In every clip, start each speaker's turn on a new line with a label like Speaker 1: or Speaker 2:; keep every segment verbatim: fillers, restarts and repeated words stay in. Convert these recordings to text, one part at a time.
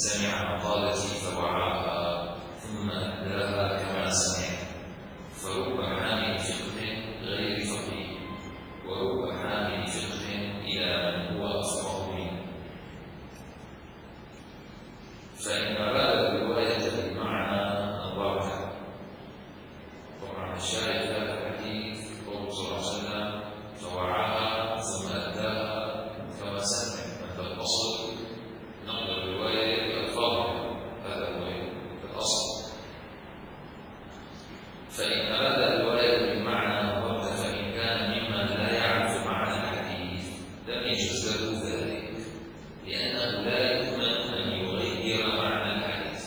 Speaker 1: سمع مقالتي فوعاها ثم أداها كما سمع، فرب حامل فقه غير فقيه، ورب حامل فقه إلى من هو أفقه منه. فإن أراد الرواية بالمعنى نظرها. طبعا الشاهد في هذا الحديث قوله صلى الله عليه وسلم فوعاها ثم أداها كما سمع، هذا الأصل نقل الرواية بألفاظها، هذا هو الأصل. فإن أراد الرواية بالمعنى نظرها، فإن كان ممن لا يعرف معنى الحديث لم يجوز له ذلك، لأنه لا يؤمن أن يغير معنى الحديث.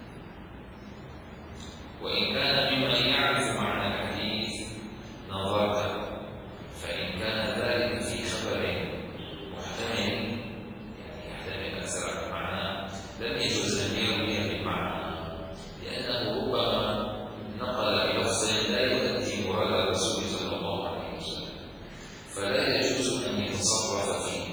Speaker 1: وإن كان ممن يعرف معنى الحديث نظرته، فإن كان ذلك في خبر محتمل يعني يحتمل أكثر المعنى لم يجوز أن يروي بالمعنى، لأنه ربما نقل بلفظ لا يؤدي مراد الرسول صلى الله عليه وسلم، فلا يجوز أن يتصرف فيه.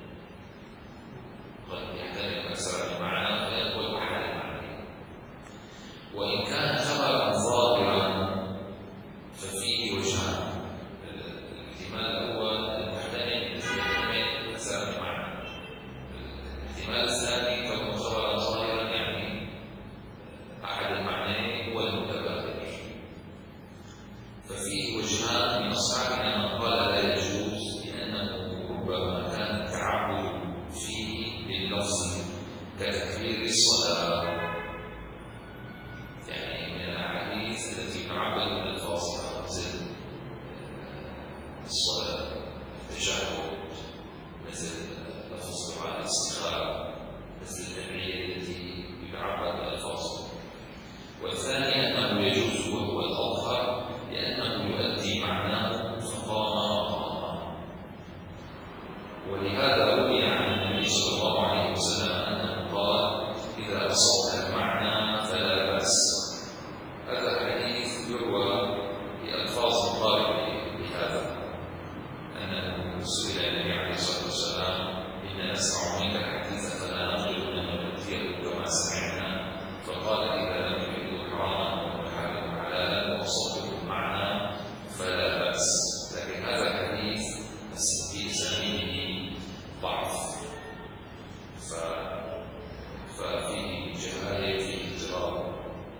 Speaker 1: قد يحتمل أكثر المعنى فيقول أحد المعنى. وإن كان خبرا ظاهرا ففيه وجهان: الاحتمال الأول المحتمل يحتمل أكثر المعنى، الاحتمال الثاني كونه خبرا ظاهرا يعني أحد المعنيين هو المتبادر. ففيه وجهان من أصحابنا من قال لا يجوز، لأنه ربما كان التعبد فيه باللفظ كتكبير الصلاة، يعني من الأحاديث التي تعبد بالألفاظها مثل الصلاة، التشهد، مثل لفظ دعاء الاستخارة، مثل التحية التي يتعبد بالألفاظها. والثاني أنه يجوز وهو الأظهر، لأنه يؤدي معناه فقام مقامه. ولهذا روي عن النبي صلى الله عليه وسلم أنه قال: إذا أصبت المعنى فلا بأس. هذا الحديث يروى بألفاظ مقاربة لهذا، أنه سئل النبي عليه الصلاة والسلام: إننا نسمع منك الحديث فلا نقل أن نؤتيه كما سمعنا، فقال: إذا لم يكن حراما وحلالا حلالا وأصبته المعنى فلا بأس. لكن هذا الحديث في سنده ضعف، ففيه جهالة، فيه اضطراب.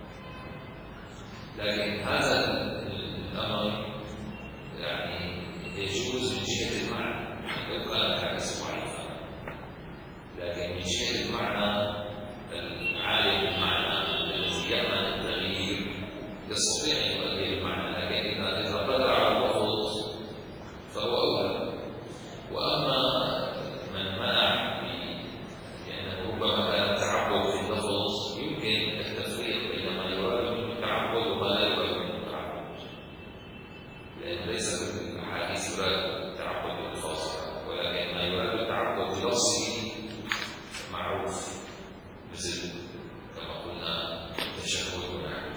Speaker 1: لكن هذا الأمر يعني يجوز من جهة المعنى لو كان الحديث ضعيفا، لكن من جهة المعنى العالم بالمعنى الذي يأمن التغيير يستطيع أن يؤدي المعنى، لكن إذا قدر على اللفظ فهو أولى. وأما من منع لأنه ربما كان التعبد في اللفظ يمكن التفريق بين ما يراد منه التعبد وما لا يراد منه التعبد، لأن ليس كل الأحاديث يراد التعبد بالألفاظ، ولكن ما يراد التعبد بلفظه معروف، مثل كما قلنا التشهد ونحوه.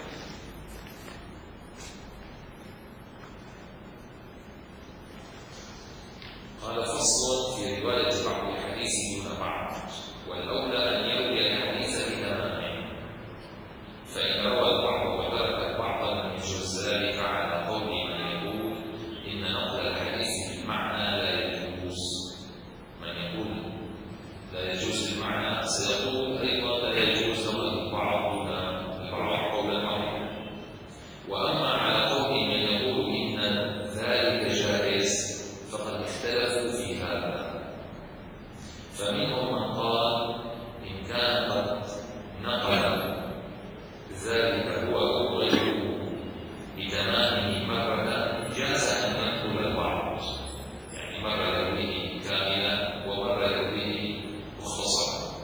Speaker 1: قال: فصل في رواية بعض الحديث دون بعض، والأولى أن يروي الحديث بتمامه، فإن روى البعض وترك بعضا لم يجوز ذلك على قول من يقول إن نقل الحديث بالمعنى لا يجوز. من يقول لا يجوز بالمعنى سيقول أيضا لا يجوز نقل البعض دون البعض قولا واحدا. وأما على قول من يقول إن ذلك جائز فقد اختلفوا في هذا، فمنهم من قال إن كان قد نقل ذلك هو أو غيره بتمامه مرة جاز أن ينقل البعض، يعني مرة يرويه كاملا ومرة يرويه مختصرا.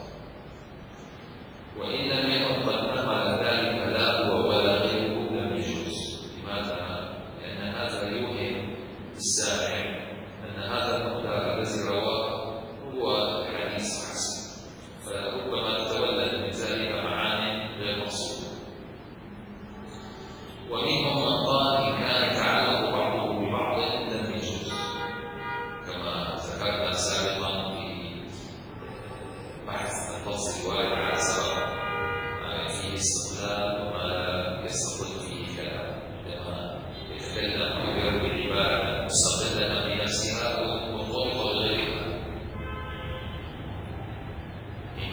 Speaker 1: وإن لم يكن قد نقل ذلك لا هو ولا غيره لم يجوز. لماذا؟ لأن هذا يوهم السامع أن هذا المقدار الذي رواه هو حديث حسن، فربما تولد من ذلك معاني غير مقصودة. ومنهم من قال إن كان يتعلق بعضه ببعض لم يجوز، كما ذكرنا سابقا في بحث الفصل الوارد على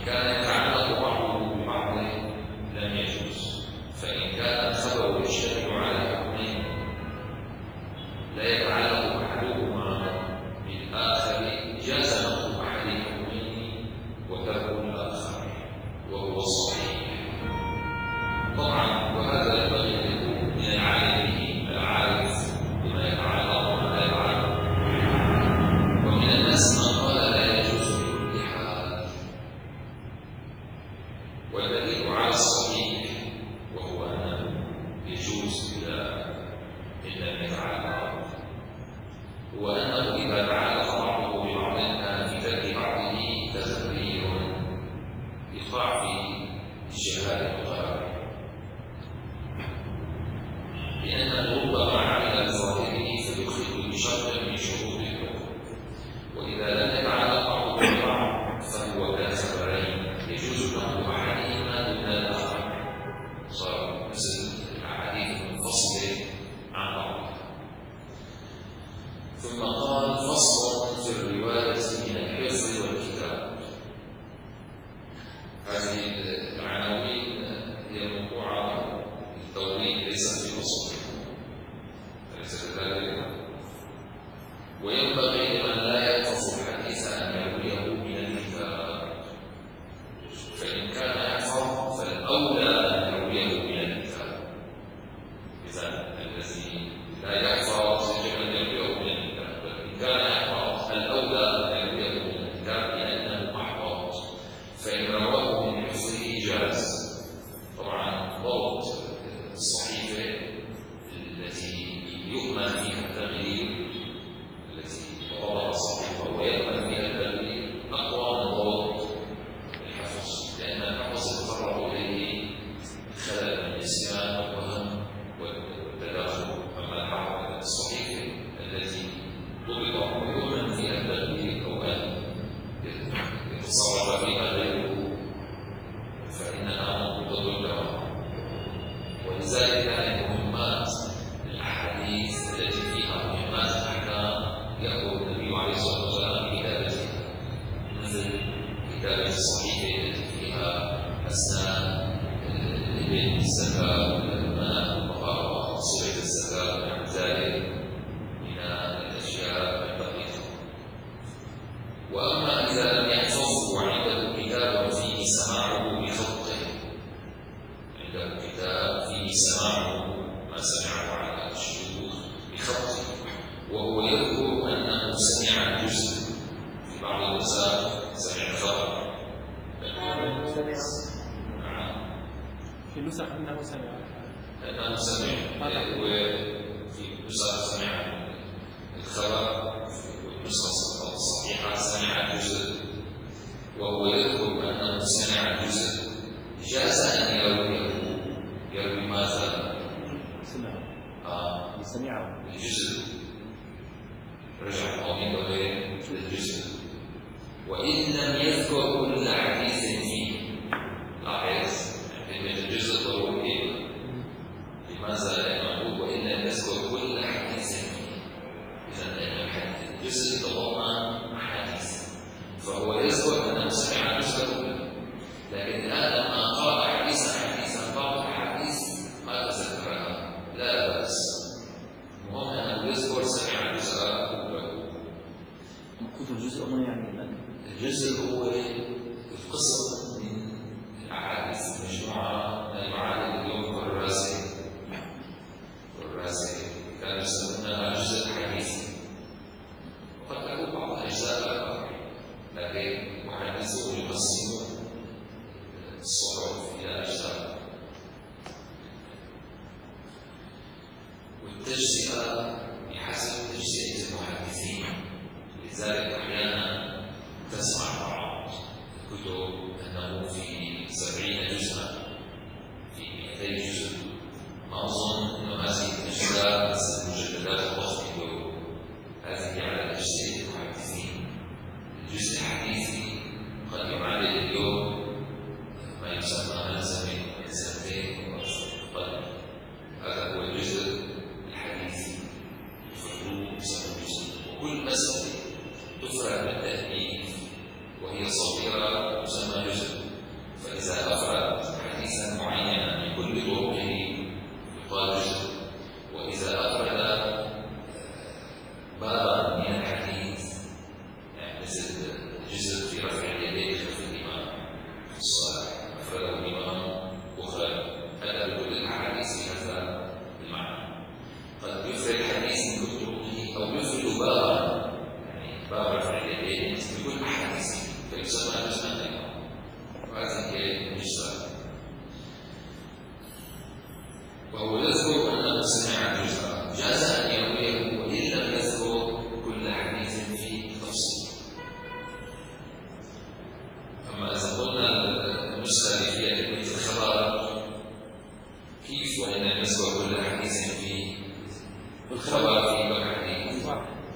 Speaker 1: كان يتعلق بعضه ببعض لم يجوز، فإن كان الخبر يشتمل على حكمين لا يتعلق أحدهما بالآخر جاز نقل أحد الحكمين وترك الآخر وهو الصحيح. طبعا وهذا ينبغي أن يكون من العالم العارف بما يتعلق وما لا يتعلق. ومن الناس من قال لا يجوز بكل حال، والدليل على الصحيح وهو أنه يجوز إذا إن لم يتعلق، هو أنه إذا تعلق بعضه ببعض كان في ترك بعضه تزكير يقع في اجتهاد الغرب، لأنه ربما عمل بظاهره فيخرج بشرط من شروط الحكم، وإذا لم يتعلق بعضه ببعض فهو كخبرين يجوز نقل أحدهما دون الآخر، صار مثل الأحاديث المنفصلة عن بعضها. ثم قال فصل في الرواية من الحفظ والكتاب. هذه العناوين هي موضوعة التوضيح ليست في فصل، أليس كذلك؟ وينبغي لمن لا يحفظ الحديث أن يرويه من الكتاب، فإن كان يحفظ فالأولى أن يرويه من الكتاب. إذا الذي لا يحفظ يجب أن يرويه من الكتاب، وإن كان يحفظ الأولى أن يرويه من الكتاب لأنه أحفظ، فإن رواه من حفظه جاز. طبعا ضبط الصحيفة التي يؤمن فيها التغيير، التي تضبط الصحيفة ويؤمن فيها التغيير أقوى من ضبط الحفظ، لأن الحفظ يتطرق إليه خلل من النسيان والوهم والتداخل. أما الحفظ الصحيفة التي ضبط ويؤمن فيها التغيير أو أن يتصرف فيها غيره فإنها مضبوطة الدوام. ولذلك المهمات الأحاديث التي فيها مهمات الأحكام يأمر النبي عليه الصلاة والسلام بكتابتها، مثل كتابة الصحيفة التي فيها أسنان الإبل، الزكاة، والماء، والطهارة، صلة الزكاة ونحو ذلك من الأشياء الدقيقة. وأما إذا لم يحفظه وعنده كتاب فيه سماعه بخطه، عنده كتاب فيه سماعه ما سمعه على الشيوخ بخطه، وهو يذكر أنه سمع جزء في بعض النساء سمع خبر
Speaker 2: في نسخ أنه سمع
Speaker 1: أنه سمع وفي نسخ سمع الخبر، وفي نسخ الصحيحة سمع جزء، وهو يذكر أنه سمع جزء، جاز أن يرويه. يروي ماذا؟
Speaker 2: سمعه.
Speaker 1: آه
Speaker 2: سمعه
Speaker 1: الجزء، رجع ضميره للجزء، وإن لم يذكر كل حديث فيه. لاحظ كلمة الجزء ضرورية، لماذا؟ لأنه وإن لم يذكر كل حديث فيه، إذا لأن الجزء يتضمن أحاديث، فهو يذكر أنه سمع جزء كله، لكن الآن لما قرأ حديثا حديثا بعض الحديث ما تذكرها لا بأس، المهم أنه يذكر سمع جزء كله.
Speaker 2: مقصود الجزء هنا يعني
Speaker 1: الجزء هو القسم من الأحاديث المجموعة من المعاني اليوم والراسي، والراسي كانوا يسمونها جزء حديثي، وقد تكون بعض الأجزاء أكبر، لكن محدثون يقسمون الصحف إلى أجزاء. والتجزئة بحسب تجزئة المحدثين، لذلك أحيانا تسمع بعض الكتب أنه في سبعين جزءا، في مئتي جزء. ما أظن أن هذه الأجزاء مثل المجلدات الضخمة اليوم، هذه على تجزئة المحدثين. الجزء الحديثي قد يعادل اليوم ما يسمى ملزمة من سنتين وأكثر. هذا هو الجزء الحديثي، يفردوه يسمى الجزء، وكل مسألة تفرد بالتأليف وهي صغيرة تسمى جزء. فإذا أفرد حديثا معينا من كل طرقه يقال جزء، وإذا أفرد بابا من الحديث يعني مثل جزء في رفع اليدين خلف الإمام في الصلاة أفرده الإمام وخرج، هذا بكل الأحاديث هذا المعنى. قد يفرد حديث من كل طرقه أو يفرد بابا يعني باب رفع اليدين بكل أحاديثه فيسمى جزءا الإمام، وهذا هي الجزء. وهو يذكر أنه سمع جزءا جاز أن يرويه وإن لم يذكر كل حديث في تفصيل. أما إذا قلنا النسخة اللي فيها كلمة الخبر كيف وإن لم يذكر كل حديث في الخبر في باب حديث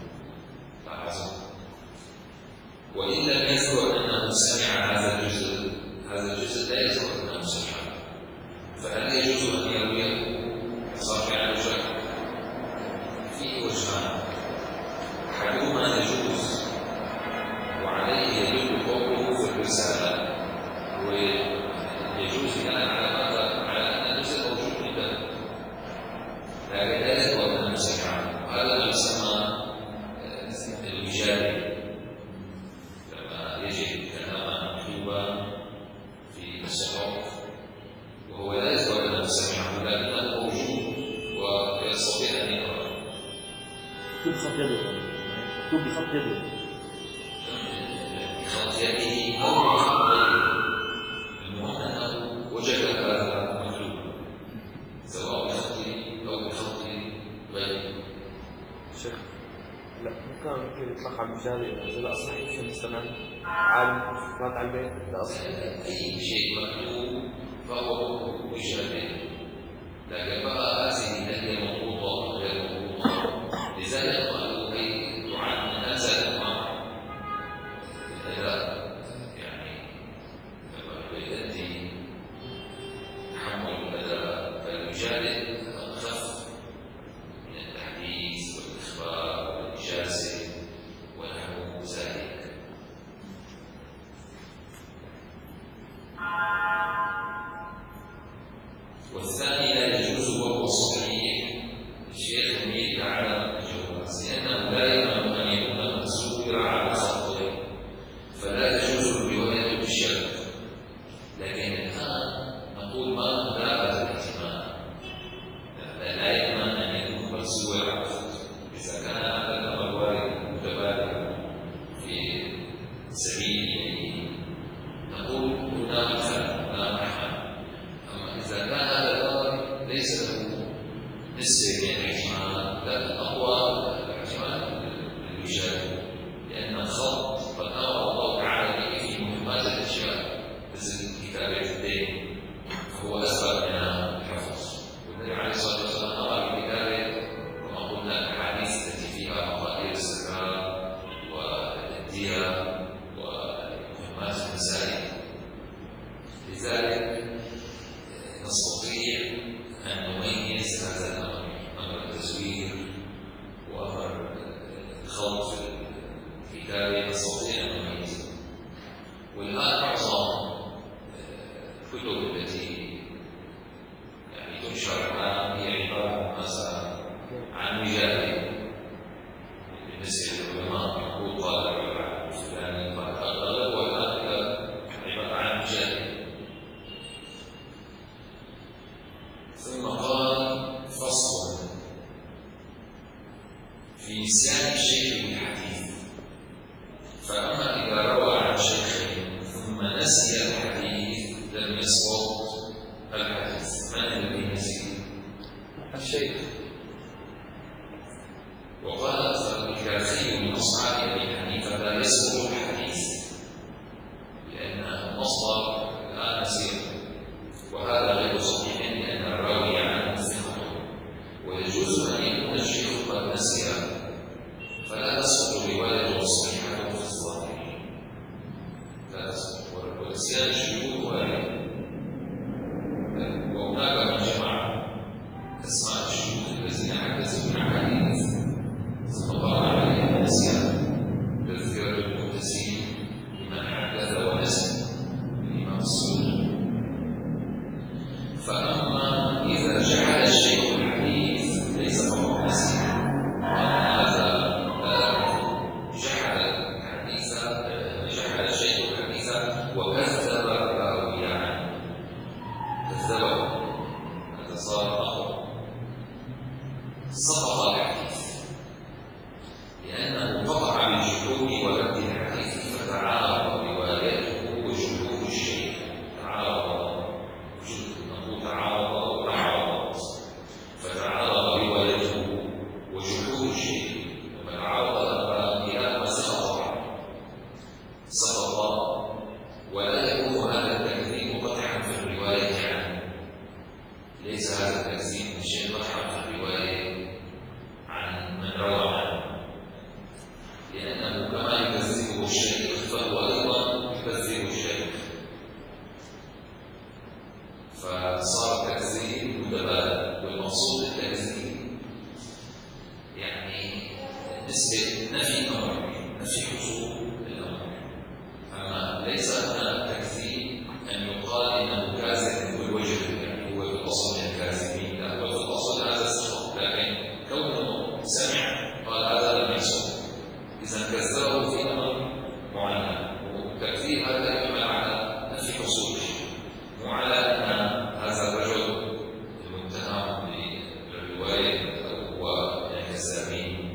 Speaker 1: وإن لم يذكر أنه سمع هذا الجزء، هذا الجزء لا يذكر أنه سمع، فهل يجوز أن يرويه صافع الوجه؟ فيه وجهان، أحدهما يجوز وعليه يدل قوله في الرسالة، ويجوز بناء على ماذا؟ على أن الجزء موجود عنده لكن لا يذكر أنه سمع، وهذا ما يسمى الوجادة، لما يجد كلاما مكتوبا في الصحف وهو لا يذكر أنه سمعه لكنه موجود ويستطيع أن يقرأ.
Speaker 2: مكتوب بخط يده، مكتوب بخط يده،
Speaker 1: بخط يده أو بخط غيره، المهم أنه وجد هذا مكتوبا سواء بخطه أو بخط غيره.
Speaker 3: شيخ لا ممكن ممكن يطلق على المجال إذا لا صحيح في المستمع عالم فات على البيت لا صحيح
Speaker 1: أي شيء مكتوب فهو وجاده، لكن بقى هذه هي مضبوطة غير مضبوطة، لذلك قالوا أي دعاء من هذا الأنواع الأداء يعني لما يؤدي تحمل الأداء فالمجادل أخف من التحديث والإخبار والإجازة ونحو ذلك. والثاني لا يجوز وهو صحيح الشيخ يميل على الجواز لأنه لا يمكن أن يكون مسؤول على خطه فلا تجوز الرواية بالشك، لكن الآن نقول ما لا هذا الاحتمال لا يمكن أن يكون مسؤول على خطه إذا كان هذا الأمر وارد متبادل في سبيل نقول هنا مثل لا محل. إذا كان هذا الأمر ليس له نسبة من الاحتمال بل أقوى الاحتمال للوجاد، لأن الخط قد أمر الله تعالى به في مهمات الأشياء مثل كتابة الدين فهو أسباب منها الحفظ، والنبي عليه الصلاة والسلام أمر بكتابة كما قلنا الأحاديث التي فيها مقادير الزكاة والدية ومهمات المسائل. لذلك نستطيع أن نميز هذا الأمر، أمر التزوير وأمر الخلط في الكتابة نستطيع أن نميزه. والآن معظم الكتب التي يعني تنشر الآن هي عبارة مثلا عن وجادة بالنسبة للعلماء يقول قال العلماء الفلاني قال أغلبها الآن عبارة عن وجادة. ثم قال فصل في نسيان الشيخ بالحديث، فأما إذا روى عن شيخ ثم نسي الحديث لم يسقط الحديث. من الذي نسي؟
Speaker 3: الشيخ.
Speaker 1: وقال الكافي من أصحاب أبي حنيفة لا يسقط الحديث لأن المصدر لا نسيه، وهذا غير صحيح لأن الراوي عنه ثقة، ويجوز أن يكون الشيخ قد نسي فلا تسقط روايته الصحيحة في الظاهر، لا تسقط، ونسيان الشيوخ وارد. وهناك من جمع أسماء الشيوخ الذين حدثوا عن حديث ثم قال عليهم نسيان تذكر المتسين بمن حدث ونسي الإمام السوري وكذب راويان كذبه هذا صار أخر سقط الحديث لأنه قطع بالجحود ورد الحديث فتعارض روايته وجحود الشيء تعارض وجود تعارض وتعارض فتعارض روايته وجحود الشيء لما تعارض كلاهما سقط سقط ولا يكون هذا التكذيب قطعا في الرواية عنه ليس هذا التكذيب من شيء قطعا في الرواية عن من روى عنه لأنه كما يكذبه الشيخ فهو أيضا يكذب الشيخ فصار التكذيب متبادل والمقصود التكذيب يعني نسبة نفي أمر نفي حصول الأمر أما ليس هنا تكذيب أن يقال إنه كاذب بالوجه يعني هو في الأصل من الكاذبين لا هو في الأصل هذا السخط لكن كونه سمع قال هذا لم يصل إذا كذبه في أمر معين والتكذيب هذا يعمل على نفي حصول الشيء مو على أن هذا الرجل المتهم بالرواية هو من الكذابين.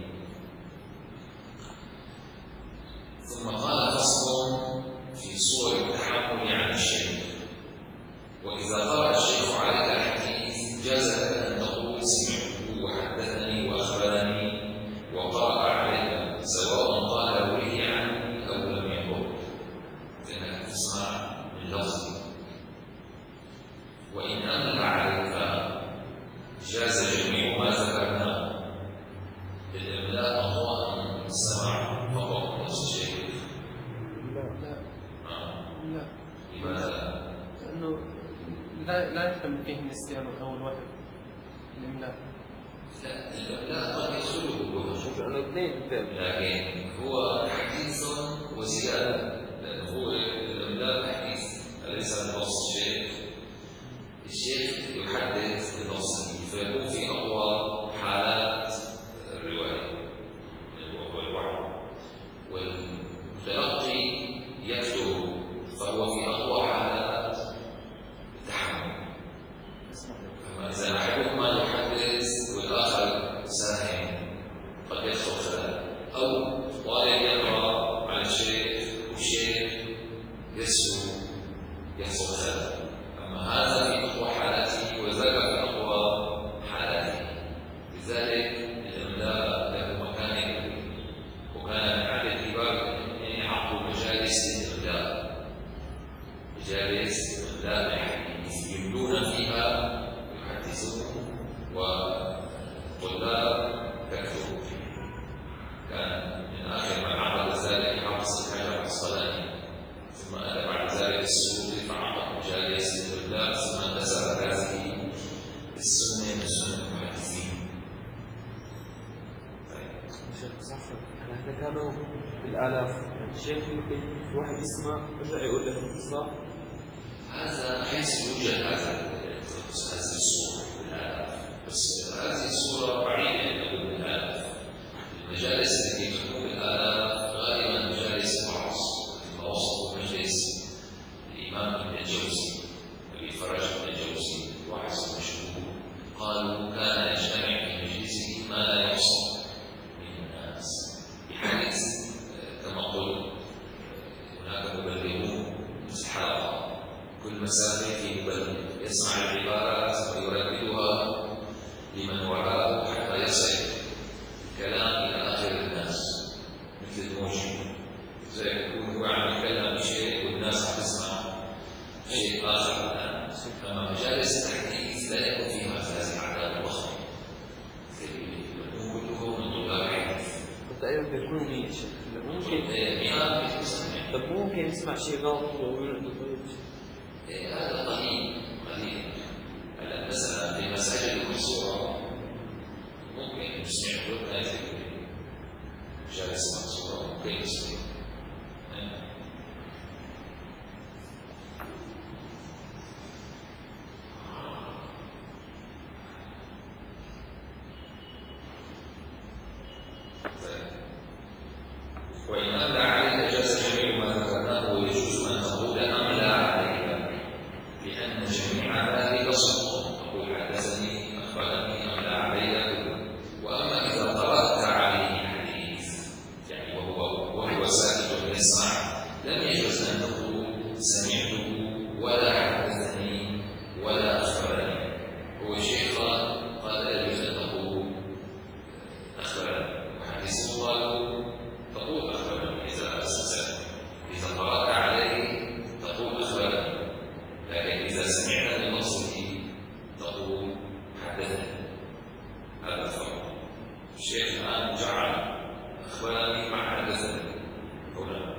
Speaker 1: ثم قال فصل في صور التحمل عن الشيء وإذا قرأ الشيخ عليك الحديث جاز لك أن تقول سمعته وحدثني وأخبرني وقرأ عليك سواء قال روي عني أو لم يقل فإنك تسمع من لفظه وإن أمل عليك جاز جميع ما ذكرناه الإملاء هو أن السماع فقط نفس الشيء.
Speaker 4: لا لا
Speaker 1: آه.
Speaker 4: لا
Speaker 1: لماذا؟
Speaker 4: لأنه لا لا يحتمل فيه النسيان أو الوهم الإملاء.
Speaker 1: لا الإملاء قد يدخله الوهم
Speaker 3: لأنه اثنين
Speaker 1: لكن هو حديث وزيادة لأنه هو الإملاء حديث أليس بنص الشيخ الشيخ يحدث بنصه فيكون في أقوى حالات الرواية وهو الوحي والتلقي يكتب فهو في أقوى حالات التحمل. أما إذا أحدهما يحدث والآخر ساهم قد يدخل خلال أو طالب يقرأ على الشيخ والشيخ يسهو يحصل خلال. أما هذا في أقوى حالاته وذاك في أقوى حالاته لذلك الإملاء له مكان كبير وكان من عدد الكبار عقد مجالس الإملاء مجالس إملاء الحديث يملون فيها يحدثون وطلاب تكتب كان من آخر من عقد ذلك حافظ الحجر العسقلاني ثم أتى بعد ذلك السعودي فعقد مجالس الطلاب ثم انتسب هذه السنة من سنة المحدثين.
Speaker 3: شيخ صفر احنا كانوا بالآلاف يعني الشيخ يمكن واحد يسمع يرجع يقول له صح
Speaker 1: هذا حيث يوجد هذا هذه الصورة بالآلاف بس هذه الصورة بعيدة أن تكون بالآلاف. المجالس التي تكون بالآلاف غالبا مجالس الوعظ كما وصفوا مجلس الإمام ابن الجوزي أبي فرج ابن الجوزي وعظ مشهور قالوا كان يجتمع في مجلسه ما لا يحصى من الناس بحيث كما قلت هناك مبلغون مسحاقة كل مسافة في مبلغ يسمع العبارات ويرددها لمن وعاه حتى يصل الكلام إلى آخر الناس مثل الموجي زي يكون هو عم يتكلم بشيء والناس عم تسمع شيء آخر الآن. أما مجالس التحديث لا يكون فيها هذه الأعداد الضخمة يكون كلهم من طلاب حديث
Speaker 3: تقريبا بيكونوا مية شيخ ممكن
Speaker 1: مئات بتسمع
Speaker 3: طب ممكن يسمع شيء غلط ويقول
Speaker 1: هذا قليل قليل. هلا مثلا في مساجد المنصورة ممكن يسمع كل آية جالس منصورة ممكن يسمع. وإن أملى عليك جاز جميع ما ذكرناه ويجوز أن تقول سمعت بلفظه تقول حدثني. هذا الفرق. الشيخ الآن جعل أخبرني مع حدثني هنا.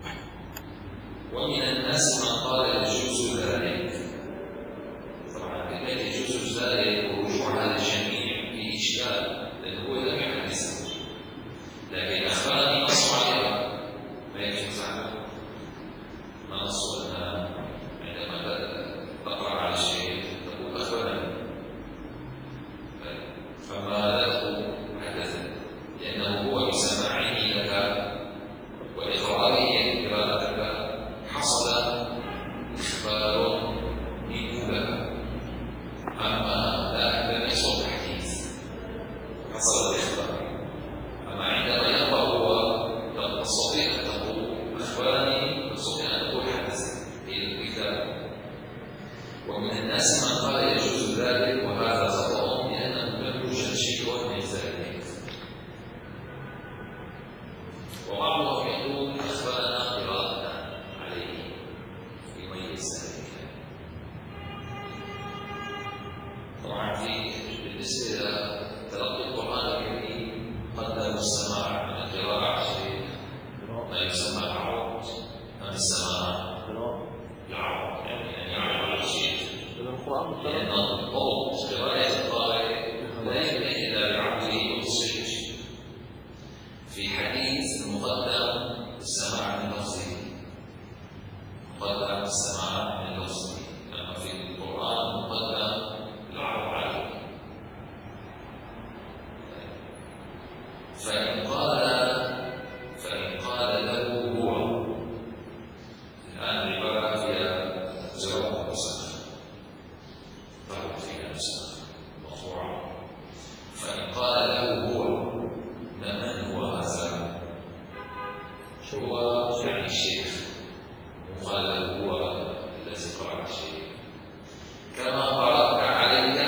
Speaker 1: ومن الناس من قال يجوز ذلك. طبعا كلمة يجوز ذلك ورجوع هذا الجميع في إشكال لأنه هو لم يحدثه، لكن أخبرني نص عليها ما يجوز عنه. ما نص أنها عندما تقرأ على شيء تقول أخبرني، فما لا تقول حدثني لأنه هو بسماعه لك وإقراره قراءتك حصل إخبار منه لك. أما لا لم يحصل تحديث، حصل الإخبار. أما عندما يقرأ هو تستطيع أن تقول أخبرني، تستطيع أن تقول حدثني في الكتاب. ومن الناس من قال يجوز ذلك، وهذا خطأ لأنه لم يوجد شيء من ذلك. وبعضهم يقول أخبرنا قراءة عليه يميز ذلك. طبعا في بالنسبة إلى تلقي القرآن الكريم قدم السماع من القراءة شيء ما يسمى العرض أم السماع العرض، يعني أن يعرض على شيء. لأن الضبط قراءة القارئ لا يمكن إلا بعقله وتصحيحه. في حديث المقدم السماع من لفظه، مقدم السماع من لفظه، أما في القرآن مقدم العرض عليه. فإن قال فإن قال له هو، الآن العبارة فيها جواب مسمى ضرب فيها مسمى مرفوعة. فإن قال له هو، من هو هذا؟ هو يعني الشيخ، وقال له هو الذي قرأ الشيخ. كما قرأت علي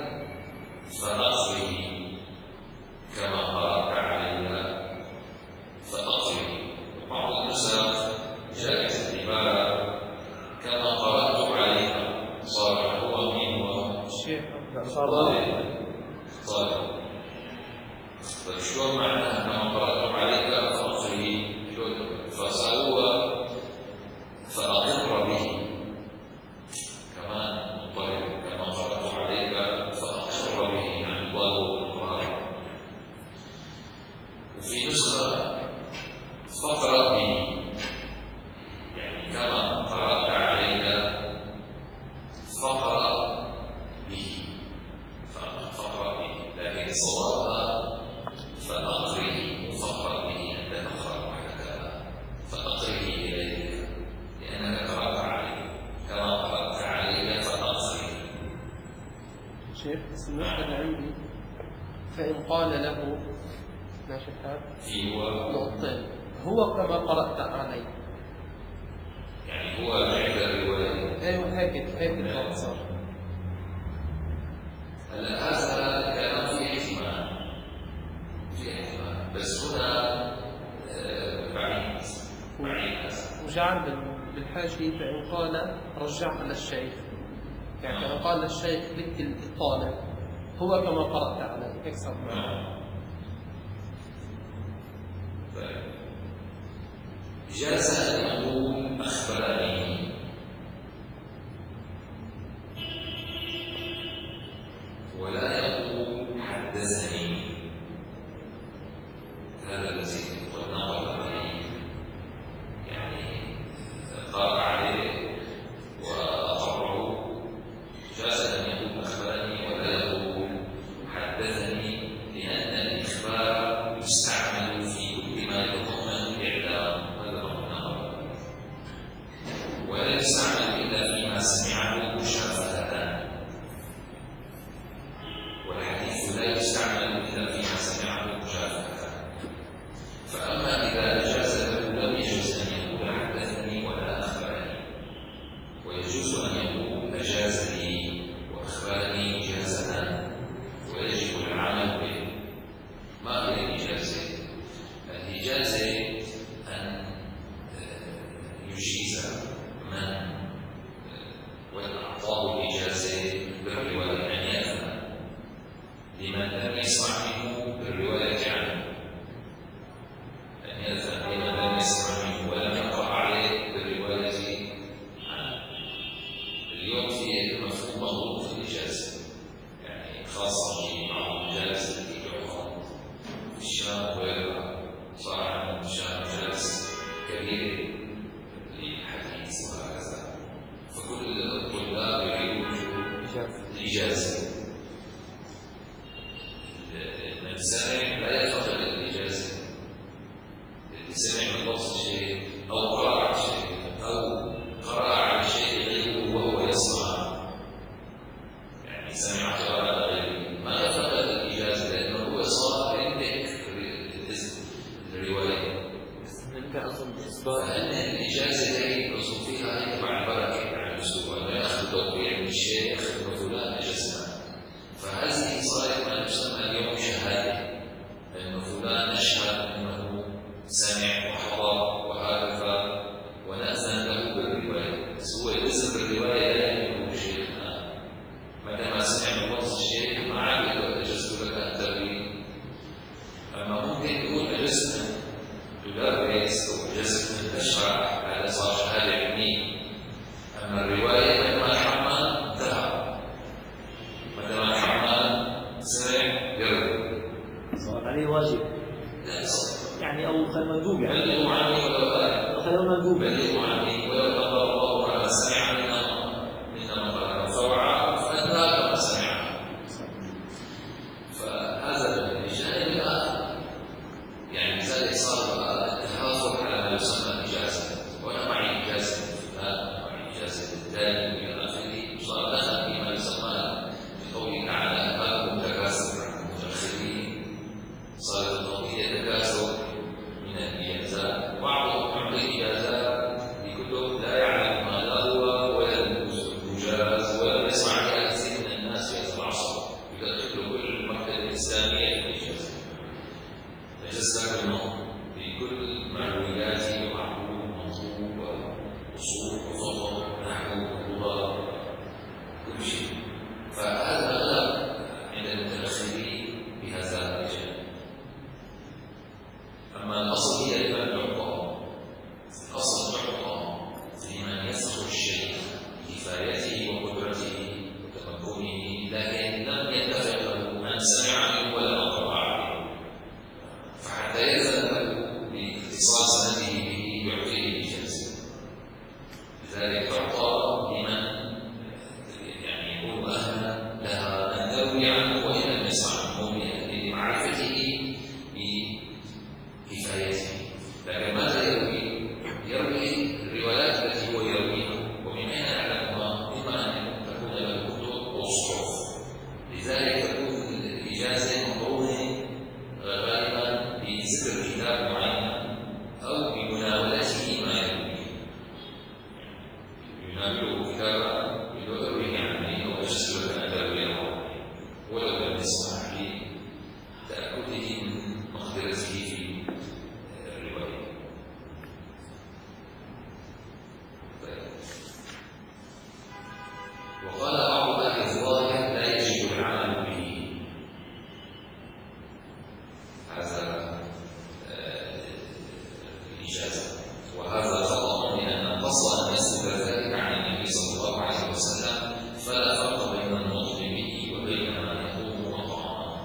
Speaker 1: فأقرئ، كما قرأت علي فأقرئ. بعض النسخ جاءت العبارة كما قرأت عليك، صار هو من هو
Speaker 4: الشيخ
Speaker 1: طالب طالب. فشلون معناها كما قرأت عليك فأقرئ؟ فصار هو فأقر به كمان مضطرب، كما قرأت عليك فأقر به يعني طالب القرآن. وفي نسخة فقرأ به، يعني كما قرأت عليك فقرأ به، فقرأ به، لكن صوابها فأقره فقرأ به. أنت تقرأ وحدك فأقره إليك لأنك قرأت عليه، كما قرأت عليك فأقره.
Speaker 4: شيخ بس المشكلة عندي فإن قال له ماشي الحال
Speaker 1: في هو
Speaker 4: نقطتين، هو كما قرأت علي،
Speaker 1: يعني هو عند الرواية.
Speaker 4: ايوه هيك هيك الوضع صار.
Speaker 1: هلا هذا كلام فيه احتمال، فيه احتمال، بس هنا آه، بعيد بعيد.
Speaker 4: وجعل بال- بالحاشية فإن قال رجعها للشيخ، يعني فإن قال للشيخ لك الطالب هو كما قرأت علي، هيك صار معه.
Speaker 1: طيب. جاز أن يقول أخبرني، ولا يقول حدثني. هذا الذي قلنا عليه، يعني قرأ عليه وأقره. جاز أن يقول أخبرني ولا يقول حدثني، لأن الإخبار يستعمل في كل ما يتضمن الإعلام. هذا معنى، ولا يستعمل إلا فيما سمعه مشافهة، والحديث لا يستعمل إلا فيما سمعه مشافهة. فأما إذا جاز له لم يجوز أن يقول حدثني ولا أخبرني، ويجوز أن يقول أجاز لي وأخبرني إجازة، ويجب العمل به. ما هي الإجازة؟ الإجازة أن يجيز من والأعطاء الإجازة. السامع لا يفقد الإجازة، اللي سمع من لفظ شيء أو قرأ شيء أو قرأ على شيء غيره وهو يسمع، يعني سمع قراءة غيره ما يفقد الإجازة لأنه هو صار يملك الرواية. فإن الإجازة هي الرسول فيها هي مع البركة على الأسلوب، أنه يأخذ توقيع من الشيخ وفلان أجزنا، فهذه صارت ما يسمى اليوم شهادة، أنه فلان أشهد أنه سمع وحضر وهذا ونأذن له بالرواية، بس هو يلزم بالرواية لا يملكه شيخنا. متى ما سمع من لفظ الشيخ ما عاد يقول أجزت لك التأويل، أما ممكن يقول أجزت تدرس أو أجزت من تشرح، هذا صار شهادة علمية. أما الرواية متى ما حمل انتهى، متى ما حمل سمع يرد
Speaker 2: صارت عليه واجب
Speaker 1: لا صار
Speaker 2: يعني، أو خل مندوب يعني،
Speaker 1: بلغوا عني ولو آية،
Speaker 2: خل مندوب
Speaker 1: بلغوا عني ولو قدر الله على سمع منا منا مقالا فوعى فأنتهى كما سمع. فهذا الجانب الآن يعني لذلك صار التحافظ على ما يسمى الإجازة، وأنا معي إجازة الفلان ومعي إجازة الثاني وإلى آخره، صار دخل فيما يسمى بقوله تعالى أهلكم تكاثر المتأخرين، صار القضية تكاثر من الإجازات، بعضهم يعطي إجازات بكتب لا يعلم ما لا هو ولا يجاز ولا يسمع بها كثير من الناس في هذا العصر، يدخل كل المكتبة الإسلامية في الإجازة، يجزاك النوم بكل معلوماته ومعلوم ومنظوم وأصول وفضل نحو ولغة كل شيء. فهذا أغلب عند المتأخرين بهذا الرجال. أما الأصل هي لمن يعطى، الأصل يعطى لمن يسخر الشيء بكفايته وقدرته وتمكنه، لكن لم يتفق له من سمع منه ولا أقرأ عليه، فحتى يلزم له باتصال سنده به يعطيه الإجازة. لذلك تعطى لمن يعني يكون أهلا لها أن تروي عنه وإن لم يسمع عنه لمعرفته بكفايته. لكن ماذا يروي؟ يروي الروايات التي هو يرويها، ومن أين يعلمها؟ إما أن تكون له كتب وصحف، لذلك تكون الإجازة مقرونة غالبا بذكر كتاب معين أو بمناولته ما يرويه، يناوله كتابا يرويه عنه أو يجسد لك أن ترويه ولو لم يسمع به، تأكده من مقدرته في الرواية. وقال بعض أهل الظاهر لا يجب العمل به، هذا الإجازة، وهذا خطأ، لأن القصد أن يسلب ذلك عن النبي صلى الله عليه وسلم، فلا فرق بين النطق به وبين ما يقوم مطعما.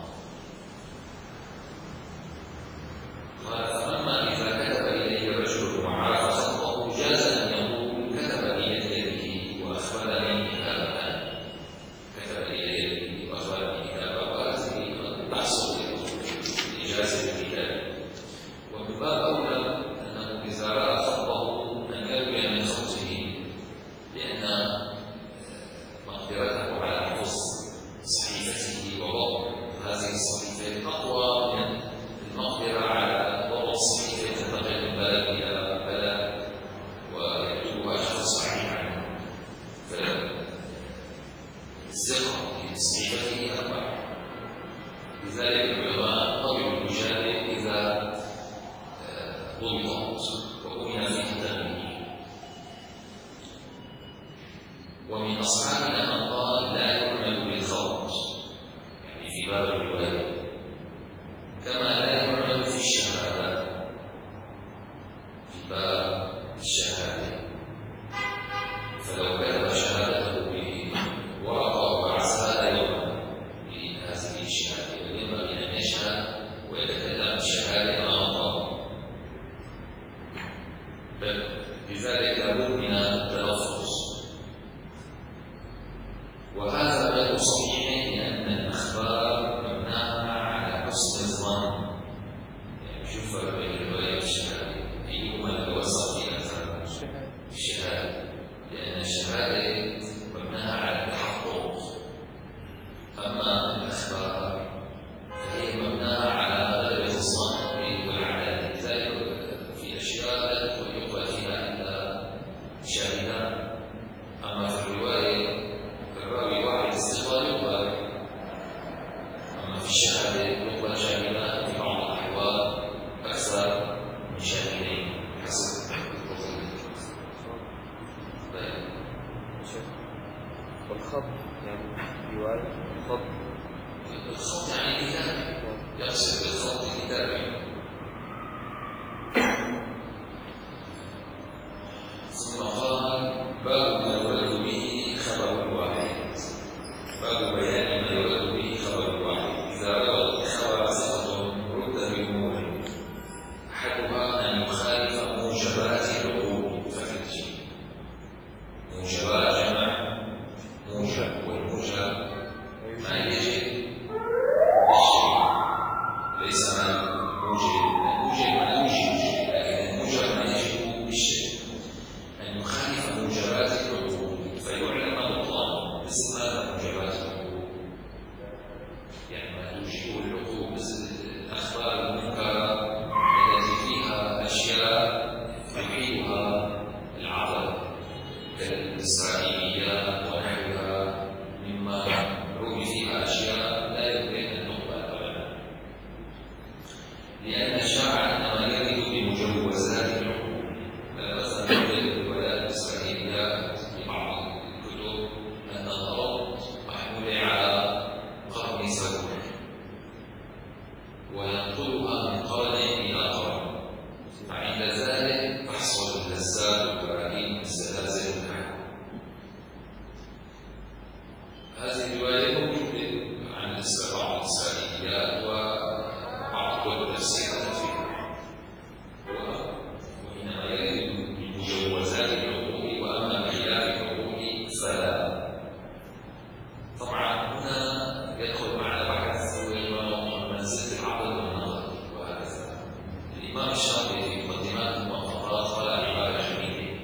Speaker 1: قال فأما إذا كتب إليه رجل وعرف خطأه جاز أن يقول كتب إلي يده وأخبرني كتابة، كتب إلي يده وأخبرني كتابة، وهذه قد تحصل إجازة الكتاب. ومن باب أولى أنه إذا رأى خطأه أن يروي من خطه، لأن مقدرته على حفظ صحيفته وضبط هذه الصحيفة أقوى من المقدرة على ضبط صحيفة تنتقل من بلد إلى بلد ويكتبها شخص صحيح عنه، فالثقة في صحيفته أربعة. لذلك العلماء قبلوا المجاهد إذا ضبط وأمن في كتابه. ومن أصحابنا من قال لا يعمل بالخرج، يعني في باب الرواية، كما لا يعمل في الشهادة، في باب الشهادة، فلو كتب شهادته بورقة وبعثها لا يعمل بهذه الشهادة، وينبغي أن يشهد ويتكلم بشهادة أمام الله، بل لذلك لابد من التلفظ، وهذا غير صحيح الشهادة مبناها على التحقق، أما الأخبار فهي مبناها على غلبة الظن والعدالة. لذلك في أشياء لا يقبل فيها إلا شاهدان، أما في الرواية الراوي واحد استغفار يقبل، أما في الشهادة يقبل شاهدان في بعض الأحوال أكثر من شاهدين حسب
Speaker 3: والخط يعني رواية الخط
Speaker 1: الخط يعني كتابي، يقصد بالخط كتابي. ثم قال باب ما يرد به خبر الواحد، باب بيان ما يرد به خبر الواحد. إذا روى الخبر ثقة رد بأمور أحدها أن يخالف موجبات العقول ففتش. موجبات جمع موجب، والموجب ما يجب بالشيء، ليس ما موجب. الموجب ما يوجب شيء، لكن الموجب ما يجب بالشيء. أن يخالف موجبات العقول فيعلم بطلان. مثل ماذا موجبات العقول؟ يعني ما توجبه العقول، مثل الأخبار المنكرة التي فيها أشياء يحيلها العقل كالإسرائيليات ونحوها، مما روي فيها أشياء لا يمكن أن تقبل أبدا، لأن الشرع إنما يرد بمجوزات العقول. مثلا في الروايات الإسرائيليات في بعض الكتب أن الأرض محمولة على قرن سبوع وينقلها من قرن إلى قرن، فعند ذلك تحصل اللذات والبراهين والسلاسل والنحو. هذه الرواية موجودة عن بعض الإسرائيليات وبعض كتب التفسير فيها، وإنما يرد بمجوزات العقول، وأما بخلاف العقول فلا. طبعا هنا يدخل معنا بحث منزلة العقل والنظر وهكذا. الإمام الشافعي في مقدمات الموافقات قال عبارة جميلة: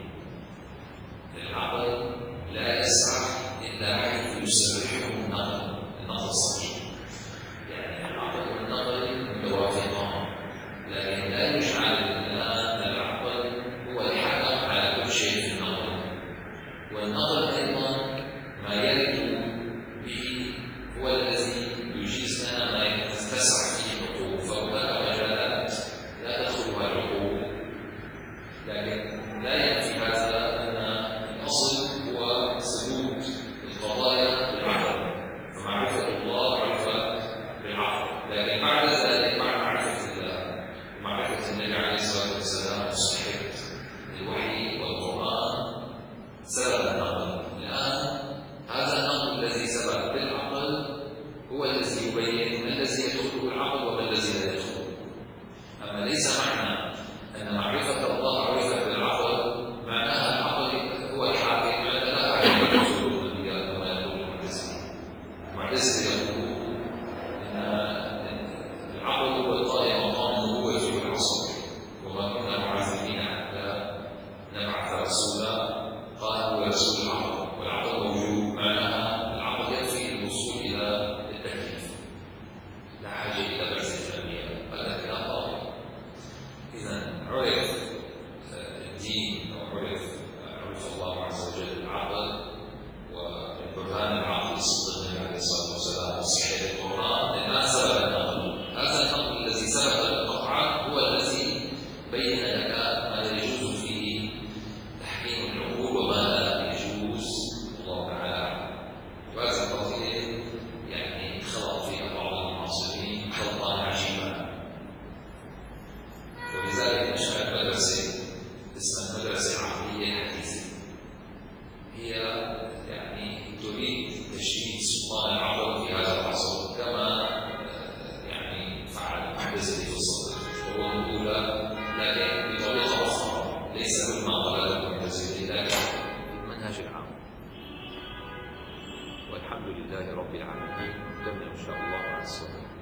Speaker 1: العقل لا يسرح إلا حيث يسرحه النقل، النقل الصحيح. يعني العقل والنقل متوافقان، لكن لا يجعل الآن العقل هو الحكم على كل شيء في النقل، والنقل أيضا ما يرد به هو الذي يجيز لنا ما تسرح فيه العقول. فهناك مجالات لا تدخلها العقول، لكن لا ينفي هذا أن الأصل هو ثبوت القضايا بالعقل، فمعرفة الله معرفة بالعقل. لكن بعد ذلك مع معرفة الله ومعرفة النبي عليه الصلاة والسلام وصحة الوحي والقرآن سبب النقل. الآن هذا النقل الذي سبب بالعقل هو الذي يبين ما الذي يدخله العقل وما الذي لا يدخله. أما ليس معنى أن معرفة الله معرفة بالعقل معناها العقل هو الحاكم، لا أعلم يدخل الأنبياء كما يقول المعتزلة. المعتزلة يقول أن العقل هو القائم مقام النبوة في العصر، وما كنا معذبين حتى نبعث رسولا. قال هو رسول العقل، والعقل موجود، معناها العقل يكفي الوصول إلى التكليف، لا حاجة إلى بعثة الأنبياء. هذا كلام باطل. إذا عرف الدين وعرف عرف الله عز وجل العقل وبرهان العقل الصدق النبي عليه الصلاة والسلام وصحة القرآن، لما سبب النقل. هذا النقل الذي سبب القطع هو الذي بين لك ما لا يجوز فيه تحكيم العقول وما لا يجوز. الله تعالى وهذه القضية يعني خلط فيها بعض المعاصرين خلطا عجيبا، ولذلك نشأت مدرسة اسمها المدرسة العقلية الحديثة. هي يعني تريد تشديد سلطان العقل في هذا العصر، كما يعني فعل المعتزلة في الصدر الأولى، لكن بطريقة أخرى ليس مما قاله المعتزلة، لكن
Speaker 5: المنهج العام. والحمد لله رب العالمين. نكمل إن شاء الله مع الصبر.